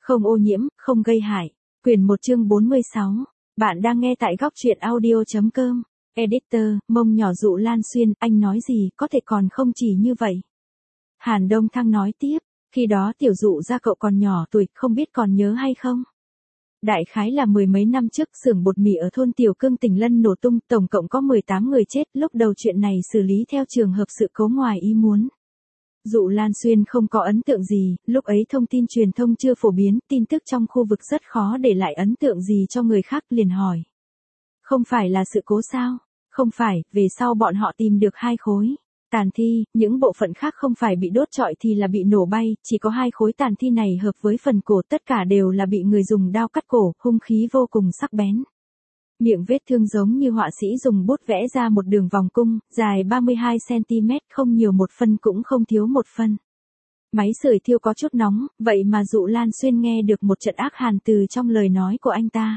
Không ô nhiễm, không gây hại. Quyển 1 chương 46. Bạn đang nghe tại góc truyện audio.com. Editor, mông nhỏ Dụ Lan Xuyên, anh nói gì, có thể còn không chỉ như vậy. Hàn Đông Thăng nói tiếp, khi đó tiểu Dụ gia cậu còn nhỏ tuổi, không biết còn nhớ hay không. Đại khái là mười mấy năm trước, xưởng bột mì ở thôn Tiểu Cương tỉnh Lân nổ tung, tổng cộng có 18 người chết, lúc đầu chuyện này xử lý theo trường hợp sự cố ngoài ý muốn. Dụ Lan Xuyên không có ấn tượng gì, lúc ấy thông tin truyền thông chưa phổ biến, tin tức trong khu vực rất khó để lại ấn tượng gì cho người khác, liền hỏi. Không phải là sự cố sao? Không phải, về sau bọn họ tìm được 2 khối tàn thi, những bộ phận khác không phải bị đốt trọi thì là bị nổ bay, chỉ có 2 khối tàn thi này hợp với phần cổ, tất cả đều là bị người dùng dao cắt cổ, hung khí vô cùng sắc bén. Miệng vết thương giống như họa sĩ dùng bút vẽ ra một đường vòng cung, dài 32 cm, không nhiều một phân cũng không thiếu một phân. Máy sưởi thiêu có chút nóng, vậy mà Dụ Lan Xuyên nghe được một trận ác hàn từ trong lời nói của anh ta.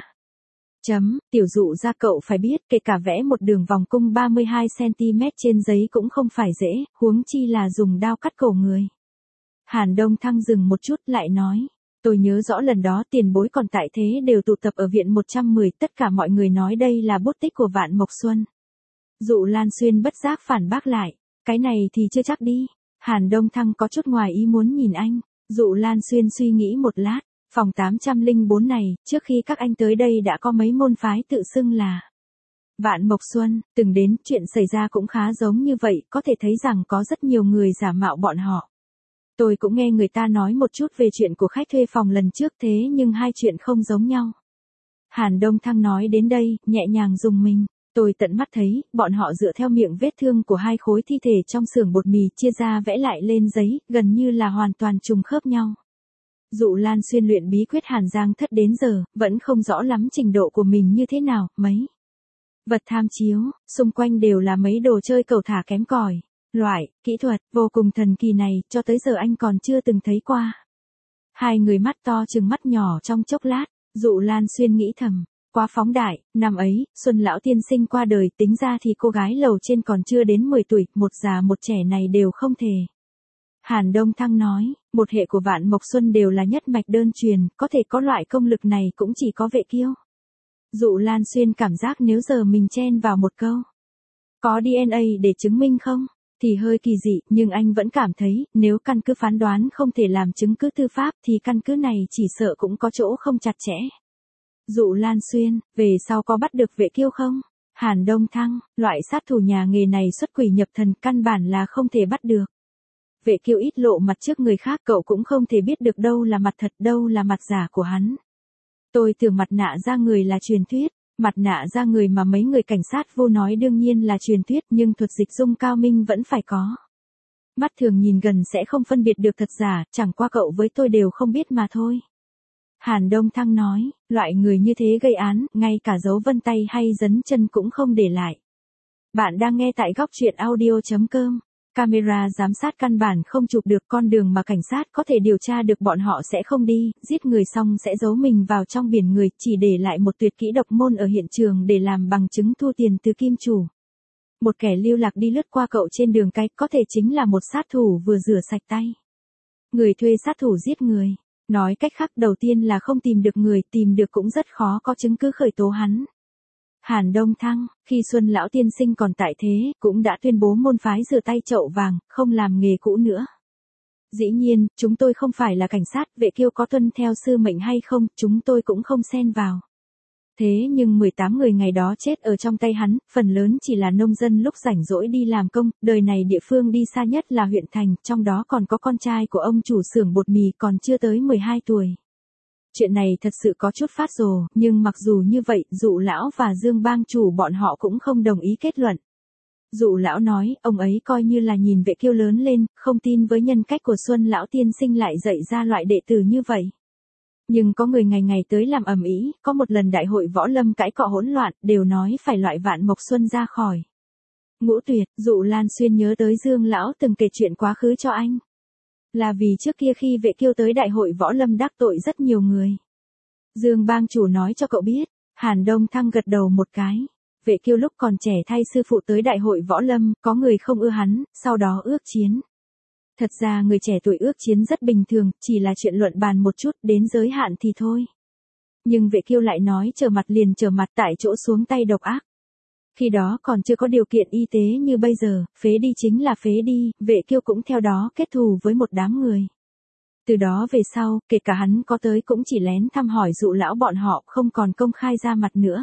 Tiểu Dụ gia cậu phải biết, kể cả vẽ một đường vòng cung 32 cm trên giấy cũng không phải dễ, huống chi là dùng dao cắt cổ người. Hàn Đông Thăng dừng một chút lại nói. Tôi nhớ rõ lần đó tiền bối còn tại thế đều tụ tập ở viện 110, tất cả mọi người nói đây là bút tích của Vạn Mộc Xuân. Dụ Lan Xuyên bất giác phản bác lại, cái này thì chưa chắc đi. Hàn Đông Thăng có chút ngoài ý muốn nhìn anh, Dụ Lan Xuyên suy nghĩ một lát, phòng 804 này, trước khi các anh tới đây đã có mấy môn phái tự xưng là Vạn Mộc Xuân, từng đến, chuyện xảy ra cũng khá giống như vậy, có thể thấy rằng có rất nhiều người giả mạo bọn họ. Tôi cũng nghe người ta nói một chút về chuyện của khách thuê phòng lần trước, thế nhưng hai chuyện không giống nhau. Hàn Đông Thăng nói đến đây, nhẹ nhàng rùng mình. Tôi tận mắt thấy, bọn họ dựa theo miệng vết thương của 2 khối thi thể trong xưởng bột mì chia ra vẽ lại lên giấy, gần như là hoàn toàn trùng khớp nhau. Dụ Lan Xuyên luyện bí quyết Hàn Giang Thất đến giờ, vẫn không rõ lắm trình độ của mình như thế nào, mấy vật tham chiếu, xung quanh đều là mấy đồ chơi cẩu thả kém cỏi. Loại, kỹ thuật, vô cùng thần kỳ này, cho tới giờ anh còn chưa từng thấy qua. Hai người mắt to chừng mắt nhỏ trong chốc lát, Dụ Lan Xuyên nghĩ thầm, quá phóng đại, năm ấy, Xuân Lão Tiên Sinh qua đời, tính ra thì cô gái lầu trên còn chưa đến 10 tuổi, một già một trẻ này đều không thể. Hàn Đông Thăng nói, một hệ của Vạn Mộc Xuân đều là nhất mạch đơn truyền, có thể có loại công lực này cũng chỉ có Vệ Kiêu. Dụ Lan Xuyên cảm giác nếu giờ mình chen vào một câu, có DNA để chứng minh không? Thì hơi kỳ dị, nhưng anh vẫn cảm thấy, nếu căn cứ phán đoán không thể làm chứng cứ tư pháp thì căn cứ này chỉ sợ cũng có chỗ không chặt chẽ. Dụ Lan Xuyên, về sau có bắt được Vệ Kiêu không? Hàn Đông Thăng, loại sát thủ nhà nghề này xuất quỷ nhập thần, căn bản là không thể bắt được. Vệ Kiêu ít lộ mặt trước người khác, cậu cũng không thể biết được đâu là mặt thật, đâu là mặt giả của hắn. Tôi tưởng mặt nạ da người là truyền thuyết. Mặt nạ da người mà mấy người cảnh sát vô nói đương nhiên là truyền thuyết, nhưng thuật dịch dung cao minh vẫn phải có. Mắt thường nhìn gần sẽ không phân biệt được thật giả, chẳng qua cậu với tôi đều không biết mà thôi. Hàn Đông Thăng nói, loại người như thế gây án, ngay cả dấu vân tay hay dấn chân cũng không để lại. Bạn đang nghe tại góc truyện audio.com. Camera giám sát căn bản không chụp được con đường mà cảnh sát có thể điều tra được, bọn họ sẽ không đi, giết người xong sẽ giấu mình vào trong biển người, chỉ để lại một tuyệt kỹ độc môn ở hiện trường để làm bằng chứng thu tiền từ kim chủ. Một kẻ lưu lạc đi lướt qua cậu trên đường cái, có thể chính là một sát thủ vừa rửa sạch tay. Người thuê sát thủ giết người. Nói cách khác, đầu tiên là không tìm được người, tìm được cũng rất khó có chứng cứ khởi tố hắn. Hàn Đông Thăng, khi Xuân Lão Tiên Sinh còn tại thế, cũng đã tuyên bố môn phái rửa tay chậu vàng, không làm nghề cũ nữa. Dĩ nhiên, chúng tôi không phải là cảnh sát, Vệ Kiêu có tuân theo sư mệnh hay không, chúng tôi cũng không xen vào. Thế nhưng 18 người ngày đó chết ở trong tay hắn, phần lớn chỉ là nông dân lúc rảnh rỗi đi làm công, đời này địa phương đi xa nhất là huyện thành, trong đó còn có con trai của ông chủ xưởng bột mì còn chưa tới 12 tuổi. Chuyện này thật sự có chút phát rồ, nhưng mặc dù như vậy, Dụ Lão và Dương Bang chủ bọn họ cũng không đồng ý kết luận. Dụ Lão nói, ông ấy coi như là nhìn Vệ Kiêu lớn lên, không tin với nhân cách của Xuân Lão Tiên Sinh lại dạy ra loại đệ tử như vậy. Nhưng có người ngày ngày tới làm ầm ĩ, có một lần đại hội võ lâm cãi cọ hỗn loạn, đều nói phải loại Vạn Mộc Xuân ra khỏi ngũ tuyệt. Dụ Lan Xuyên nhớ tới Dương Lão từng kể chuyện quá khứ cho anh. Là vì trước kia khi Vệ Kiêu tới đại hội võ lâm đắc tội rất nhiều người. Dương Bang chủ nói cho cậu biết. Hàn Đông Thăng gật đầu một cái. Vệ Kiêu lúc còn trẻ thay sư phụ tới đại hội võ lâm, có người không ưa hắn, sau đó ước chiến. Thật ra người trẻ tuổi ước chiến rất bình thường, chỉ là chuyện luận bàn một chút, đến giới hạn thì thôi. Nhưng Vệ Kiêu lại nói trở mặt liền trở mặt, tại chỗ xuống tay độc ác. Khi đó còn chưa có điều kiện y tế như bây giờ, phế đi chính là phế đi, Vệ Kiêu cũng theo đó kết thù với một đám người. Từ đó về sau, kể cả hắn có tới cũng chỉ lén thăm hỏi dụ lão bọn họ, không còn công khai ra mặt nữa.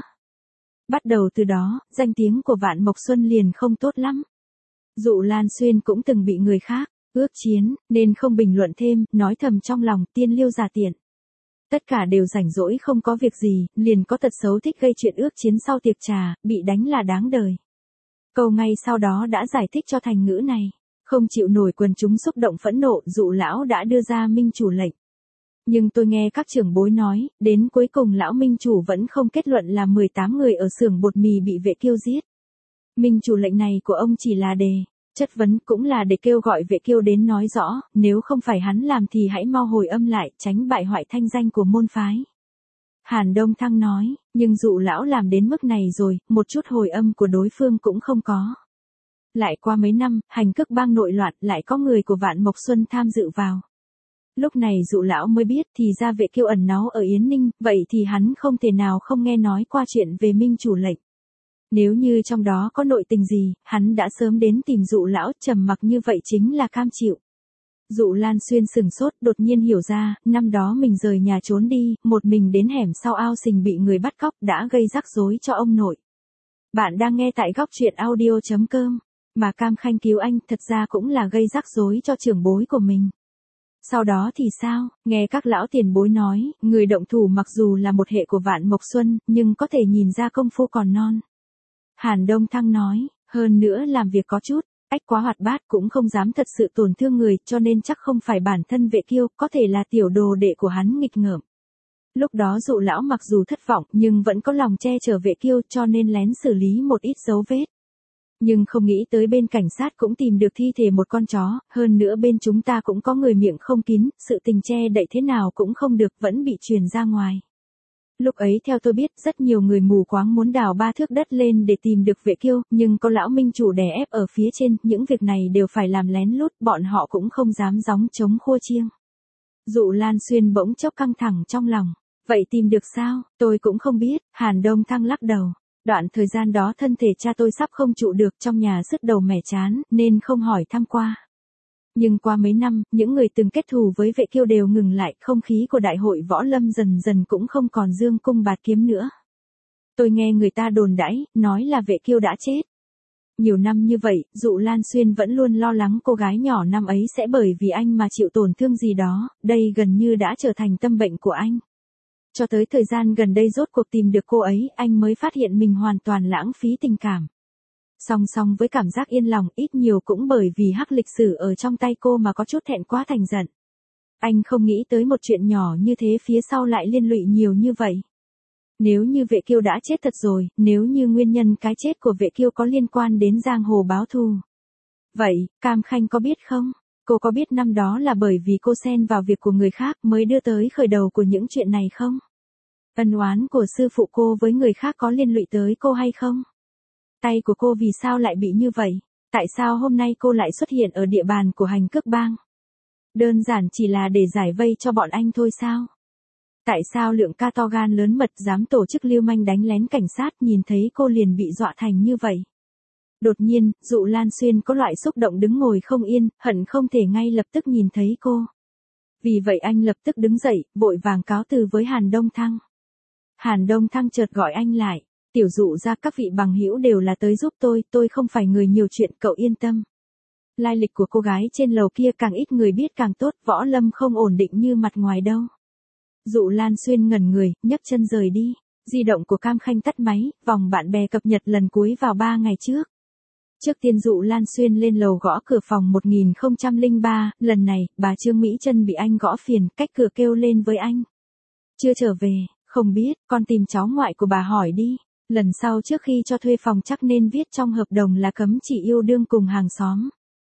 Bắt đầu từ đó, danh tiếng của Vạn Mộc Xuân liền không tốt lắm. Dụ Lan Xuyên cũng từng bị người khác ước chiến, nên không bình luận thêm, nói thầm trong lòng, tiên liêu giả tiện. Tất cả đều rảnh rỗi không có việc gì, liền có tật xấu thích gây chuyện ước chiến sau tiệc trà, bị đánh là đáng đời. Câu ngay sau đó đã giải thích cho thành ngữ này. Không chịu nổi quần chúng xúc động phẫn nộ, dụ lão đã đưa ra minh chủ lệnh. Nhưng tôi nghe các trưởng bối nói, đến cuối cùng lão minh chủ vẫn không kết luận là 18 người ở xưởng bột mì bị Vệ Kiêu giết. Minh chủ lệnh này của ông chỉ là đề chất vấn, cũng là để kêu gọi Vệ Kiêu đến nói rõ, nếu không phải hắn làm thì hãy mau hồi âm lại, tránh bại hoại thanh danh của môn phái. Hàn Đông Thăng nói, nhưng dụ lão làm đến mức này rồi, một chút hồi âm của đối phương cũng không có. Lại qua mấy năm, hành cước bang nội loạn, lại có người của Vạn Mộc Xuân tham dự vào. Lúc này dụ lão mới biết thì ra Vệ Kiêu ẩn náu ở Yến Ninh, vậy thì hắn không thể nào không nghe nói qua chuyện về minh chủ lệnh. Nếu như trong đó có nội tình gì, hắn đã sớm đến tìm dụ lão, trầm mặc như vậy chính là cam chịu. Dụ Lan Xuyên sừng sốt, đột nhiên hiểu ra, năm đó mình rời nhà trốn đi, một mình đến hẻm sau ao sình bị người bắt cóc đã gây rắc rối cho ông nội. Bạn đang nghe tại góc truyện audio.com. Mà Cam Khanh cứu anh thật ra cũng là gây rắc rối cho trưởng bối của mình. Sau đó thì sao, nghe các lão tiền bối nói, người động thủ mặc dù là một hệ của Vạn Mộc Xuân, nhưng có thể nhìn ra công phu còn non. Hàn Đông Thăng nói, hơn nữa làm việc có chút, ách quá hoạt bát cũng không dám thật sự tổn thương người, cho nên chắc không phải bản thân Vệ Kiêu, có thể là tiểu đồ đệ của hắn nghịch ngợm. Lúc đó dụ lão mặc dù thất vọng, nhưng vẫn có lòng che chở Vệ Kiêu, cho nên lén xử lý một ít dấu vết. Nhưng không nghĩ tới bên cảnh sát cũng tìm được thi thể một con chó, hơn nữa bên chúng ta cũng có người miệng không kín, sự tình che đậy thế nào cũng không được, vẫn bị truyền ra ngoài. Lúc ấy theo tôi biết, rất nhiều người mù quáng muốn đào 3 thước đất lên để tìm được Vệ Kiêu, nhưng có lão minh chủ đè ép ở phía trên, những việc này đều phải làm lén lút, bọn họ cũng không dám gióng chống khua chiêng. Dụ Lan Xuyên bỗng chốc căng thẳng trong lòng. Vậy tìm được sao, tôi cũng không biết, Hàn Đông Thăng lắc đầu. Đoạn thời gian đó thân thể cha tôi sắp không trụ được, trong nhà sứt đầu mẻ chán, nên không hỏi thăm qua. Nhưng qua mấy năm, những người từng kết thù với Vệ Kiêu đều ngừng lại, không khí của đại hội võ lâm dần dần cũng không còn dương cung bạt kiếm nữa. Tôi nghe người ta đồn đãi, nói là Vệ Kiêu đã chết. Nhiều năm như vậy, Dụ Lan Xuyên vẫn luôn lo lắng cô gái nhỏ năm ấy sẽ bởi vì anh mà chịu tổn thương gì đó, đây gần như đã trở thành tâm bệnh của anh. Cho tới thời gian gần đây rốt cuộc tìm được cô ấy, anh mới phát hiện mình hoàn toàn lãng phí tình cảm. Song song với cảm giác yên lòng, ít nhiều cũng bởi vì hắc lịch sử ở trong tay cô mà có chút thẹn quá thành giận. Anh không nghĩ tới một chuyện nhỏ như thế phía sau lại liên lụy nhiều như vậy. Nếu như Vệ Kiêu đã chết thật rồi, nếu như nguyên nhân cái chết của Vệ Kiêu có liên quan đến giang hồ báo thù. Vậy, Cam Khanh có biết không? Cô có biết năm đó là bởi vì cô xen vào việc của người khác mới đưa tới khởi đầu của những chuyện này không? Ân oán của sư phụ cô với người khác có liên lụy tới cô hay không? Tay của cô vì sao lại bị như vậy? Tại sao hôm nay cô lại xuất hiện ở địa bàn của hành cước bang? Đơn giản chỉ là để giải vây cho bọn anh thôi sao? Tại sao Lượng ca to gan lớn mật dám tổ chức lưu manh đánh lén cảnh sát, nhìn thấy cô liền bị dọa thành như vậy? Đột nhiên, Dụ Lan Xuyên có loại xúc động đứng ngồi không yên, hận không thể ngay lập tức nhìn thấy cô. Vì vậy anh lập tức đứng dậy, vội vàng cáo từ với Hàn Đông Thăng. Hàn Đông Thăng chợt gọi anh lại. Tiểu Dụ ra, các vị bằng hữu đều là tới giúp tôi không phải người nhiều chuyện, cậu yên tâm. Lai lịch của cô gái trên lầu kia càng ít người biết càng tốt, võ lâm không ổn định như mặt ngoài đâu. Dụ Lan Xuyên ngẩn người, nhấc chân rời đi. Di động của Cam Khanh tắt máy, vòng bạn bè cập nhật lần cuối vào 3 ngày trước. Trước tiên Dụ Lan Xuyên lên lầu gõ cửa phòng 1003, lần này, bà Trương Mỹ Trân bị anh gõ phiền, cách cửa kêu lên với anh. Chưa trở về, không biết, con tìm cháu ngoại của bà hỏi đi. Lần sau trước khi cho thuê phòng chắc nên viết trong hợp đồng là cấm chỉ yêu đương cùng hàng xóm.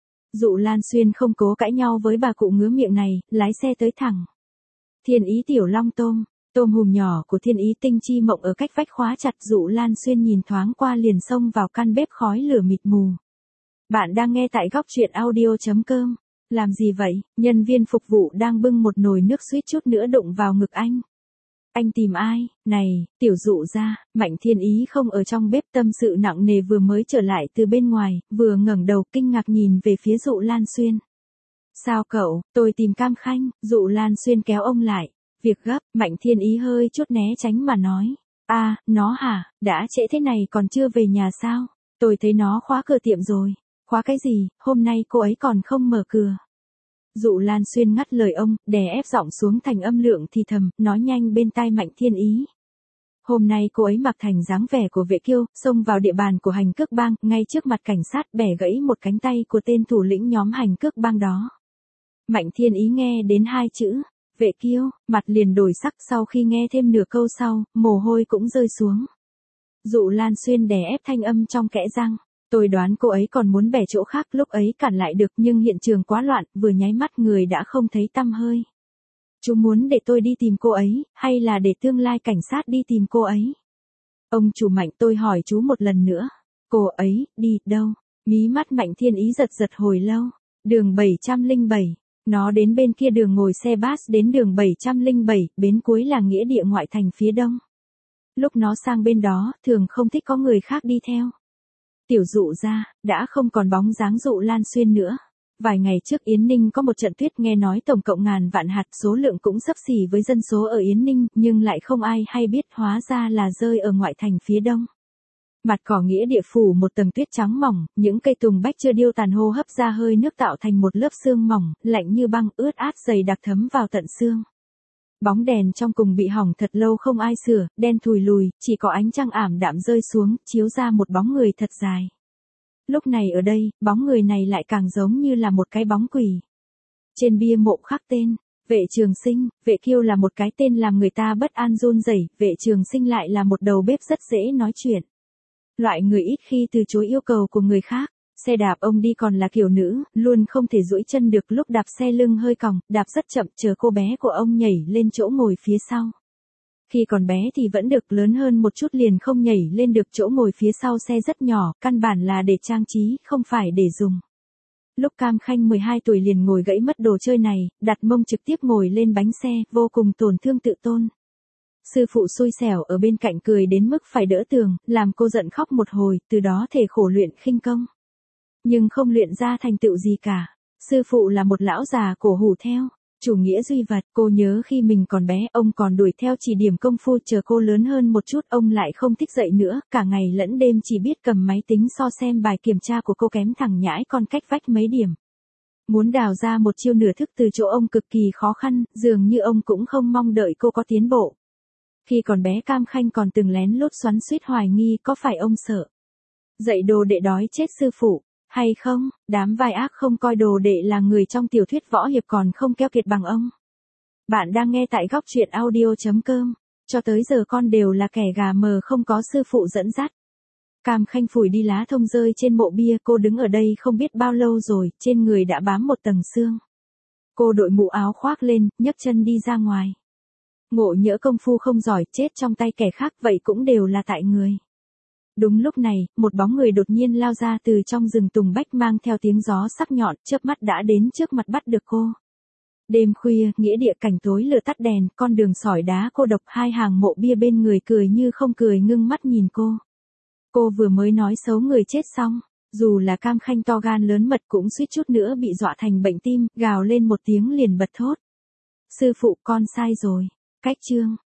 Dụ Lan Xuyên không cố cãi nhau với bà cụ ngứa miệng này, lái xe tới thẳng. Thiên Ý tiểu long tôm hùm nhỏ của Thiên Ý Tinh Chi Mộng ở cách vách khóa chặt. Dụ Lan Xuyên nhìn thoáng qua liền xông vào căn bếp khói lửa mịt mù. Bạn đang nghe tại góc truyện audio.com. Làm gì vậy? Nhân viên phục vụ đang bưng một nồi nước suýt chút nữa đụng vào ngực anh. Anh tìm ai? Này, tiểu dụ gia, Mạnh Thiên Ý không ở trong bếp, tâm sự nặng nề vừa mới trở lại từ bên ngoài, vừa ngẩng đầu kinh ngạc nhìn về phía Dụ Lan Xuyên. Sao cậu, tôi tìm Cam Khanh, Dụ Lan Xuyên kéo ông lại. Việc gấp, Mạnh Thiên Ý hơi chút né tránh mà nói. À, nó hả, đã trễ thế này còn chưa về nhà sao? Tôi thấy nó khóa cửa tiệm rồi. Khóa cái gì, hôm nay cô ấy còn không mở cửa. Dụ Lan Xuyên ngắt lời ông, đè ép giọng xuống thành âm lượng thì thầm, nói nhanh bên tai Mạnh Thiên Ý. Hôm nay cô ấy mặc thành dáng vẻ của vệ kiêu, xông vào địa bàn của hành cước bang, ngay trước mặt cảnh sát bẻ gãy một cánh tay của tên thủ lĩnh nhóm hành cước bang đó. Mạnh Thiên Ý nghe đến hai chữ, vệ kiêu, mặt liền đổi sắc, sau khi nghe thêm nửa câu sau, mồ hôi cũng rơi xuống. Dụ Lan Xuyên đè ép thanh âm trong kẽ răng. Tôi đoán cô ấy còn muốn bẻ chỗ khác, lúc ấy cản lại được nhưng hiện trường quá loạn, vừa nháy mắt người đã không thấy tăm hơi. Chú muốn để tôi đi tìm cô ấy, hay là để tương lai cảnh sát đi tìm cô ấy? Ông chủ Mạnh, tôi hỏi chú một lần nữa. Cô ấy, đi đâu? Mí mắt Mạnh Thiên Ý giật giật hồi lâu. Đường 707. Nó đến bên kia đường ngồi xe bus đến đường 707, bến cuối là nghĩa địa ngoại thành phía đông. Lúc nó sang bên đó, thường không thích có người khác đi theo. Tiểu dụ gia, đã không còn bóng dáng Dụ Lan Xuyên nữa. Vài ngày trước Yến Ninh có một trận tuyết, nghe nói tổng cộng ngàn vạn hạt, số lượng cũng xấp xỉ với dân số ở Yến Ninh, nhưng lại không ai hay biết, hóa ra là rơi ở ngoại thành phía đông. Mặt cỏ nghĩa địa phủ một tầng tuyết trắng mỏng, những cây tùng bách chưa điêu tàn hô hấp ra hơi nước tạo thành một lớp sương mỏng, lạnh như băng, ướt át dày đặc thấm vào tận xương. Bóng đèn trong cùng bị hỏng thật lâu không ai sửa, đen thùi lùi, chỉ có ánh trăng ảm đạm rơi xuống, chiếu ra một bóng người thật dài. Lúc này ở đây, bóng người này lại càng giống như là một cái bóng quỷ. Trên bia mộ khắc tên, Vệ Trường Sinh, Vệ Kiêu là một cái tên làm người ta bất an run rẩy, Vệ Trường Sinh lại là một đầu bếp rất dễ nói chuyện. Loại người ít khi từ chối yêu cầu của người khác. Xe đạp ông đi còn là kiểu nữ, luôn không thể duỗi chân được, lúc đạp xe lưng hơi còng, đạp rất chậm, chờ cô bé của ông nhảy lên chỗ ngồi phía sau. Khi còn bé thì vẫn được, lớn hơn một chút liền không nhảy lên được, chỗ ngồi phía sau xe rất nhỏ, căn bản là để trang trí, không phải để dùng. Lúc Cam Khanh 12 tuổi liền ngồi gãy mất đồ chơi này, đặt mông trực tiếp ngồi lên bánh xe, vô cùng tổn thương tự tôn. Sư phụ xui xẻo ở bên cạnh cười đến mức phải đỡ tường, làm cô giận khóc một hồi, từ đó thể khổ luyện khinh công. Nhưng không luyện ra thành tựu gì cả. Sư phụ là một lão già cổ hủ theo chủ nghĩa duy vật. Cô nhớ khi mình còn bé, ông còn đuổi theo chỉ điểm công phu, chờ cô lớn hơn một chút, ông lại không thích dạy nữa, cả ngày lẫn đêm chỉ biết cầm máy tính so xem bài kiểm tra của cô kém thằng nhãi con cách vách mấy điểm. Muốn đào ra một chiêu nửa thức từ chỗ ông cực kỳ khó khăn, dường như ông cũng không mong đợi cô có tiến bộ. Khi còn bé Cam Khanh còn từng lén lút xoắn xuýt hoài nghi có phải ông sợ dạy đồ đệ đói chết sư phụ, hay không, đám vai ác không coi đồ đệ là người trong tiểu thuyết võ hiệp còn không keo kiệt bằng ông. Bạn đang nghe tại góc truyện audio.com, cho tới giờ con đều là kẻ gà mờ không có sư phụ dẫn dắt. Cam Khanh phủi đi lá thông rơi trên mộ bia, cô đứng ở đây không biết bao lâu rồi, trên người đã bám một tầng xương. Cô đội mũ áo khoác lên, nhấc chân đi ra ngoài. Ngộ nhỡ công phu không giỏi, chết trong tay kẻ khác, vậy cũng đều là tại người. Đúng lúc này, một bóng người đột nhiên lao ra từ trong rừng tùng bách, mang theo tiếng gió sắc nhọn, chớp mắt đã đến trước mặt bắt được cô. Đêm khuya, nghĩa địa cảnh tối, lửa tắt đèn, con đường sỏi đá cô độc, hai hàng mộ bia bên người cười như không cười, ngưng mắt nhìn cô. Cô vừa mới nói xấu người chết xong, dù là Cam Khanh to gan lớn mật cũng suýt chút nữa bị dọa thành bệnh tim, gào lên một tiếng liền bật thốt. Sư phụ, con sai rồi. Cách chương